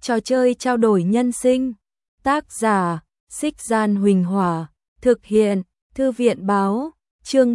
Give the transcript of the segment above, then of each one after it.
Trò chơi trao đổi nhân sinh. Tác giả, Xích Gian Huỳnh Hỏa. Thực hiện, Thư viện Báo. Chương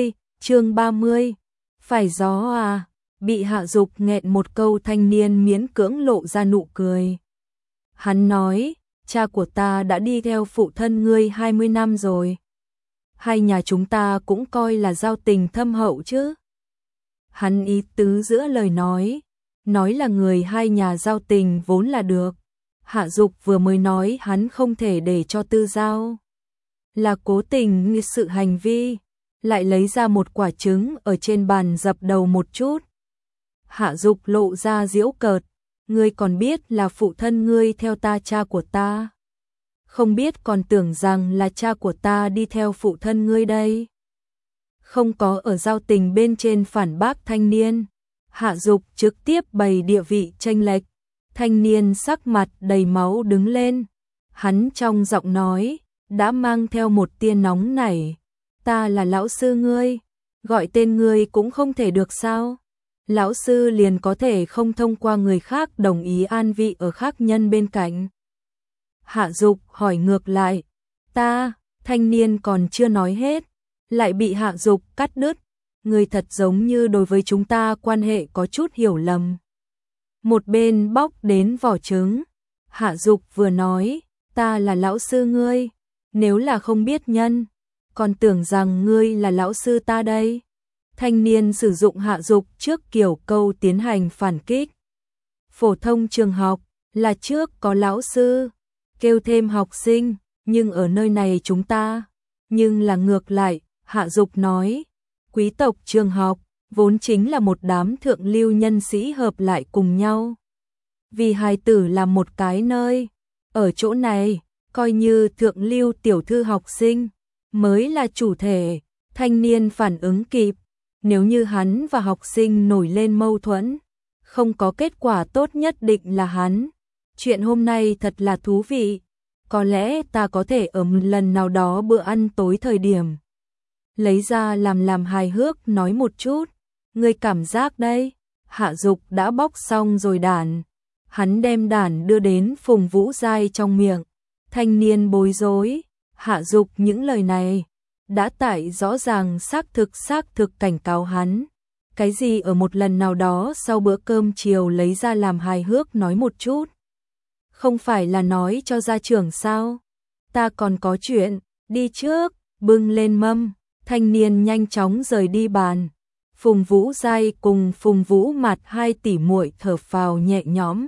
30. Phải gió à? Bị Hạ Dục nghẹn một câu, thanh niên miễn cưỡng lộ ra nụ cười. Hắn nói, cha của ta đã đi theo phụ thân ngươi 20 năm rồi. Hai nhà chúng ta cũng coi là giao tình thâm hậu chứ. Hắn ý tứ giữa lời nói là người hai nhà giao tình vốn là được. Hạ Dục vừa mới nói hắn không thể để cho Tư Giao là cố tình như sự hành vi, lại lấy ra một quả trứng ở trên bàn dập đầu một chút. Hạ Dục lộ ra giễu cợt, ngươi còn biết là phụ thân ngươi theo ta, cha của ta không biết còn tưởng rằng là cha của ta đi theo phụ thân ngươi đây. Không có ở giao tình bên trên phản bác thanh niên. Hạ Dục trực tiếp bày địa vị chênh lệch. Thanh niên sắc mặt đầy máu đứng lên. Hắn trong giọng nói đã mang theo một tia nóng nảy. Ta là lão sư ngươi, gọi tên ngươi cũng không thể được sao? Lão sư liền có thể không thông qua người khác đồng ý an vị ở khác nhân bên cạnh? Hạ Dục hỏi ngược lại. Thanh niên còn chưa nói hết, lại bị Hạ Dục cắt đứt. Ngươi thật giống như đối với chúng ta quan hệ có chút hiểu lầm. Một bên bóc đến vỏ trứng. Hạ Dục vừa nói, ta là lão sư ngươi, nếu là không biết nhân, còn tưởng rằng ngươi là lão sư ta đây. Thanh niên sử dụng Hạ Dục trước kiểu câu tiến hành phản kích. Phổ thông trường học là trước có lão sư, kêu thêm học sinh, nhưng ở nơi này chúng ta, nhưng là ngược lại. Hạ Dục nói, quý tộc trường học vốn chính là một đám thượng lưu nhân sĩ hợp lại cùng nhau, vì hài tử là một cái nơi. Ở chỗ này, coi như thượng lưu tiểu thư học sinh mới là chủ thể. Thanh niên phản ứng kịp, nếu như hắn và học sinh nổi lên mâu thuẫn, không có kết quả tốt nhất định là hắn. Chuyện hôm nay thật là thú vị, có lẽ ta có thể ở một lần nào đó bữa ăn tối thời điểm lấy ra làm hài hước nói một chút. Ngươi cảm giác đây? Hạ Dục đã bóc xong rồi đản. Hắn đem đản đưa đến Phùng Vũ Giai trong miệng. Thanh niên bối rối. Hạ Dục những lời này đã tải rõ ràng xác thực cảnh cáo hắn. Cái gì ở một lần nào đó sau bữa cơm chiều lấy ra làm hài hước nói một chút? Không phải là nói cho gia trưởng sao? Ta còn có chuyện, đi trước. Bưng lên mâm. Thanh niên nhanh chóng rời đi bàn. Phùng Vũ Giai cùng Phùng Vũ Mạt hai tỷ muội thở phào nhẹ nhõm.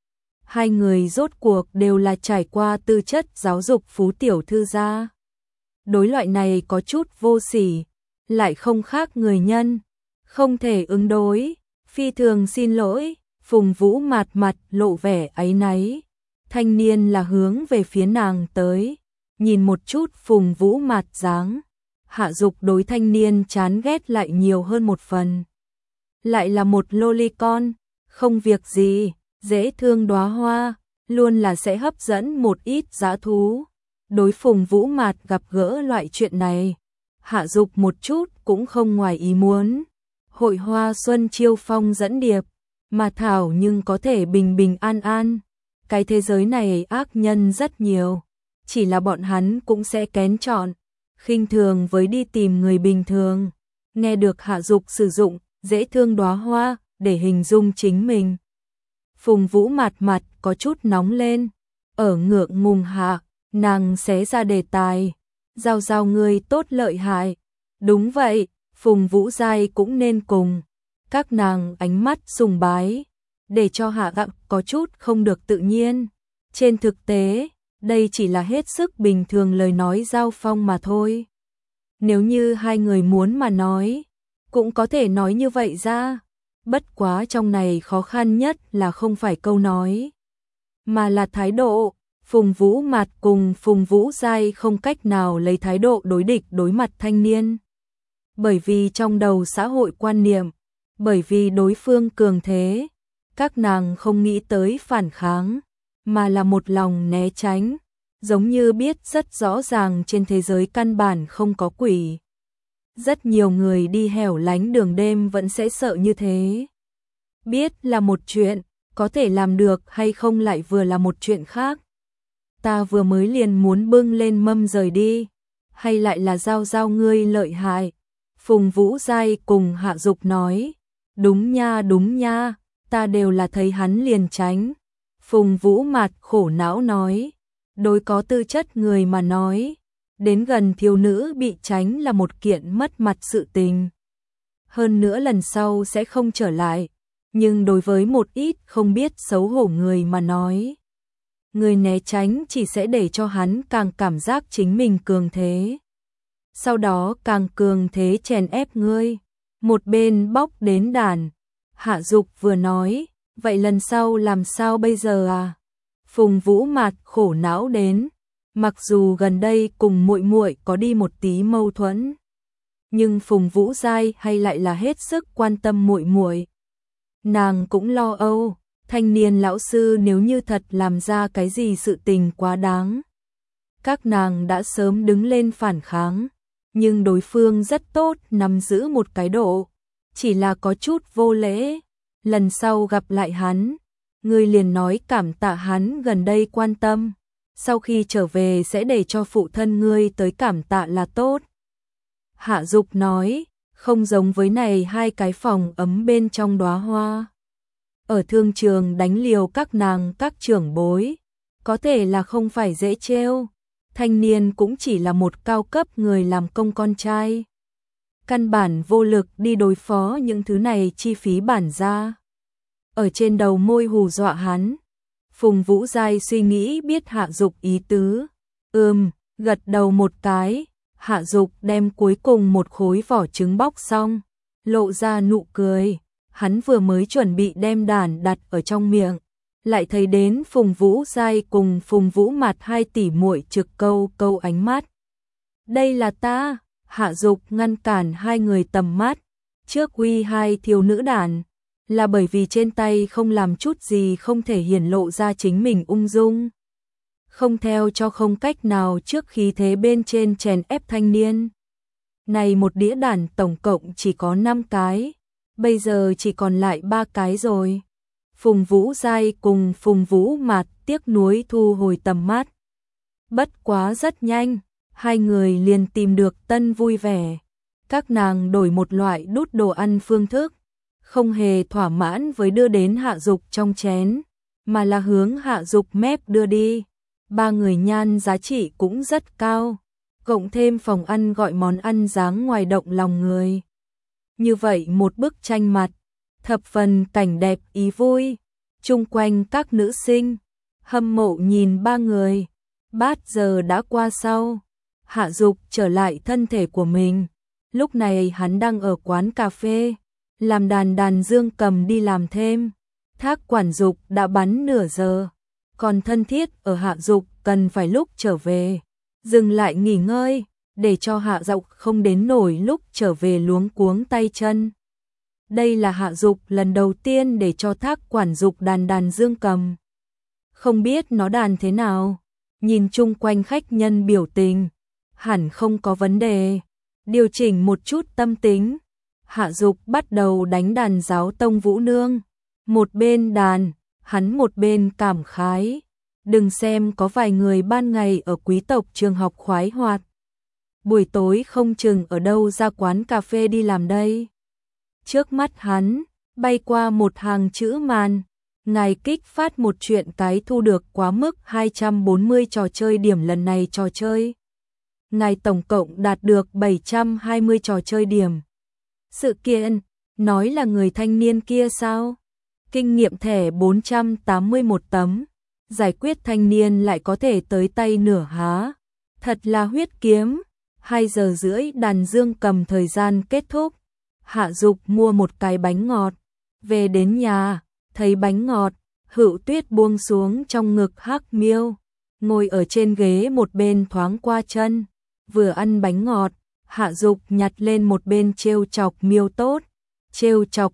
Hai người rốt cuộc đều là trải qua tư chất giáo dục phú tiểu thư gia. Đối loại này có chút vô sỉ, lại không khác người nhân, không thể ứng đối. Phi thường xin lỗi. Phùng Vũ Mạt mặt lộ vẻ áy náy. Thanh niên là hướng về phía nàng tới, nhìn một chút Phùng Vũ Mạt dáng. Hạ Dục đối thanh niên chán ghét lại nhiều hơn một phần. Lại là một lolicon, không việc gì, dễ thương đóa hoa, luôn là sẽ hấp dẫn một ít dã thú. Đối Phùng Vũ Mạt gặp gỡ loại chuyện này, Hạ Dục một chút cũng không ngoài ý muốn. Hội hoa xuân chiêu phong dẫn điệp, mà thảo nhưng có thể bình bình an an. Cái thế giới này ác nhân rất nhiều, chỉ là bọn hắn cũng sẽ kén chọn, khinh thường với đi tìm người bình thường. Nghe được Hạ Dục sử dụng dễ thương đóa hoa để hình dung chính mình, Phùng Vũ mặt có chút nóng lên. Ở ngượng ngùng hạ, nàng xé ra đề tài. Giao ngươi tốt lợi hại. Đúng vậy, Phùng Vũ Giai cũng nên cùng. Các nàng ánh mắt sùng bái, để cho Hạ Gặng có chút không được tự nhiên. Trên thực tế, đây chỉ là hết sức bình thường lời nói giao phong mà thôi. Nếu như hai người muốn mà nói, cũng có thể nói như vậy ra. Bất quá trong này khó khăn nhất là không phải câu nói, mà là thái độ. Phùng Vũ Mạt cùng Phùng Vũ Giai không cách nào lấy thái độ đối địch đối mặt thanh niên. Bởi vì trong đầu xã hội quan niệm, bởi vì đối phương cường thế, các nàng không nghĩ tới phản kháng, mà là một lòng né tránh. Giống như biết rất rõ ràng trên thế giới căn bản không có quỷ. Rất nhiều người đi hẻo lánh đường đêm vẫn sẽ sợ như thế. Biết là một chuyện, có thể làm được hay không lại vừa là một chuyện khác. Ta vừa mới liền muốn bưng lên mâm rời đi, hay lại là Giao Giao ngươi lợi hại. Phùng Vũ Giai cùng Hạ Dục nói, đúng nha, ta đều là thấy hắn liền tránh. Phùng Vũ Mạt khổ não nói, đối có tư chất người mà nói, đến gần thiếu nữ bị tránh là một kiện mất mặt sự tình. Hơn nữa lần sau sẽ không trở lại, nhưng đối với một ít không biết xấu hổ người mà nói, người né tránh chỉ sẽ để cho hắn càng cảm giác chính mình cường thế. Sau đó càng cường thế chèn ép ngươi. Một bên bóc đến đàn, Hạ Dục vừa nói, vậy lần sau làm sao bây giờ à? Phùng Vũ Mạt khổ não đến, mặc dù gần đây cùng muội muội có đi một tí mâu thuẫn, nhưng Phùng Vũ Giai hay lại là hết sức quan tâm muội muội. Nàng cũng lo âu, thanh niên lão sư nếu như thật làm ra cái gì sự tình quá đáng, các nàng đã sớm đứng lên phản kháng, nhưng đối phương rất tốt nắm giữ một cái độ, chỉ là có chút vô lễ. Lần sau gặp lại hắn, ngươi liền nói cảm tạ hắn gần đây quan tâm, sau khi trở về sẽ để cho phụ thân ngươi tới cảm tạ là tốt. Hạ Dục nói, không giống với này hai cái phòng ấm bên trong đóa hoa. Ở thương trường đánh liều các nàng các trưởng bối, có thể là không phải dễ trêu, thanh niên cũng chỉ là một cao cấp người làm công con trai. Căn bản vô lực đi đối phó những thứ này chi phí bản ra. Ở trên đầu môi hù dọa hắn. Phùng Vũ Giai suy nghĩ biết Hạ Dục ý tứ. Gật đầu một cái. Hạ Dục đem cuối cùng một khối vỏ trứng bóc xong, lộ ra nụ cười. Hắn vừa mới chuẩn bị đem đàn đặt ở trong miệng, lại thấy đến Phùng Vũ Giai cùng Phùng Vũ Mạt hai tỷ muội trực câu ánh mắt. Đây là ta. Hạ Dục ngăn cản hai người tầm mắt, trước uy hai thiếu nữ đàn, là bởi vì trên tay không làm chút gì không thể hiển lộ ra chính mình ung dung. Không theo cho không cách nào trước khí thế bên trên chèn ép thanh niên. Này một đĩa đàn tổng cộng chỉ có 5 cái, bây giờ chỉ còn lại 3 cái rồi. Phùng Vũ Giai cùng Phùng Vũ Mạt tiếc nuối thu hồi tầm mắt. Bất quá rất nhanh, hai người liền tìm được tân vui vẻ. Các nàng đổi một loại đút đồ ăn phương thức, không hề thỏa mãn với đưa đến Hạ Dục trong chén, mà là hướng Hạ Dục mép đưa đi. Ba người nhan giá trị cũng rất cao, cộng thêm phòng ăn gọi món ăn dáng ngoài động lòng người. Như vậy một bức tranh mặt, thập phần cảnh đẹp ý vui, chung quanh các nữ sinh, hâm mộ nhìn ba người. Bát giờ đã qua sau, Hạ Dục trở lại thân thể của mình. Lúc này hắn đang ở quán cà phê, làm đàn dương cầm đi làm thêm. Thác quản Dục đã bắn nửa giờ, còn thân thiết ở Hạ Dục cần phải lúc trở về, dừng lại nghỉ ngơi, để cho Hạ Dục không đến nổi lúc trở về luống cuống tay chân. Đây là Hạ Dục lần đầu tiên để cho Thác quản Dục đàn dương cầm. Không biết nó đàn thế nào, nhìn chung quanh khách nhân biểu tình, hẳn không có vấn đề. Điều chỉnh một chút tâm tính, Hạ Dục bắt đầu đánh đàn giáo tông Vũ Nương. Một bên đàn, hắn một bên cảm khái. Đừng xem có vài người ban ngày ở quý tộc trường học khoái hoạt, buổi tối không chừng ở đâu ra quán cà phê đi làm đây. Trước mắt hắn, bay qua một hàng chữ màn. Ngài kích phát một chuyện cái thu được quá mức 240 trò chơi điểm lần này trò chơi. Ngài tổng cộng đạt được 720 trò chơi điểm. Sự kiện, nói là người thanh niên kia sao? Kinh nghiệm thẻ 481 tấm. Giải quyết thanh niên lại có thể tới tay nửa há. Thật là huyết kiếm. 2 giờ rưỡi đàn dương cầm thời gian kết thúc. Hạ Dục mua một cái bánh ngọt. Về đến nhà, thấy bánh ngọt, Hữu Tuyết buông xuống trong ngực Hắc Miêu, ngồi ở trên ghế một bên thoáng qua chân, vừa ăn bánh ngọt, Hạ Dục nhặt lên một bên trêu chọc Miêu Tốt, trêu chọc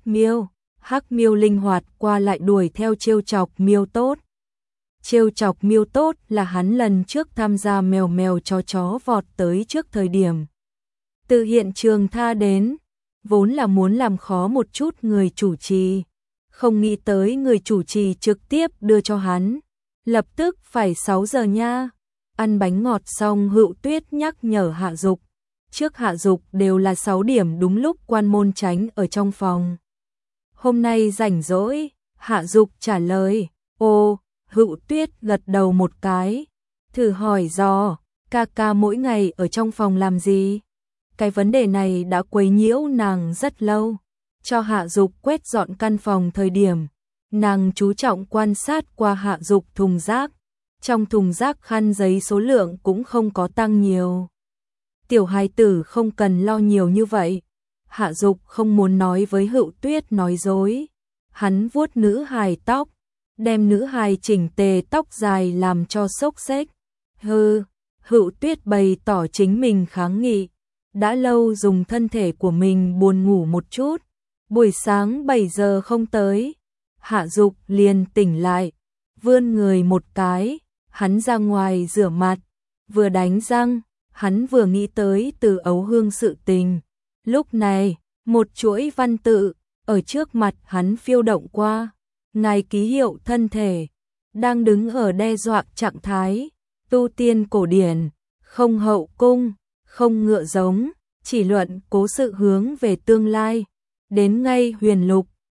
Hắc Miêu linh hoạt qua lại đuổi theo trêu chọc Miêu Tốt. Trêu chọc Miêu Tốt là hắn lần trước tham gia mèo mèo chó vọt tới trước thời điểm từ hiện trường tha đến, vốn là muốn làm khó một chút người chủ trì, không nghĩ tới người chủ trì trực tiếp đưa cho hắn. Lập tức phải 6 giờ nha. Ăn bánh ngọt xong Hữu Tuyết nhắc nhở Hạ Dục. Trước Hạ Dục đều là 6 điểm đúng lúc Quan Môn Chánh ở trong phòng. Hôm nay rảnh rỗi, Hạ Dục trả lời. Ồ, Hữu Tuyết gật đầu một cái. Thử hỏi dò, ca ca mỗi ngày ở trong phòng làm gì? Cái vấn đề này đã quấy nhiễu nàng rất lâu. Cho Hạ Dục quét dọn căn phòng thời điểm, nàng chú trọng quan sát qua Hạ Dục thùng rác. Trong thùng rác khăn giấy số lượng cũng không có tăng nhiều. Tiểu hài tử không cần lo nhiều như vậy. Hạ Dục không muốn nói với Hữu Tuyết nói dối. Hắn vuốt nữ hài tóc, đem nữ hài chỉnh tề tóc dài làm cho xốc xếch. Hữu Tuyết bày tỏ chính mình kháng nghị. Đã lâu dùng thân thể của mình buồn ngủ một chút. Buổi sáng 7 giờ không tới. Hạ Dục liền tỉnh lại. Vươn người một cái. Hắn ra ngoài rửa mặt. Vừa đánh răng. Hắn vừa nghĩ tới Từ Ấu Hương sự tình. Lúc này, một chuỗi văn tự ở trước mặt hắn phiêu động qua. Ngài ký hiệu thân thể đang đứng ở đe dọa trạng thái. Tu tiên cổ điển, không hậu cung, không ngựa giống, chỉ luận cố sự hướng về tương lai. Đến ngay huyền lục,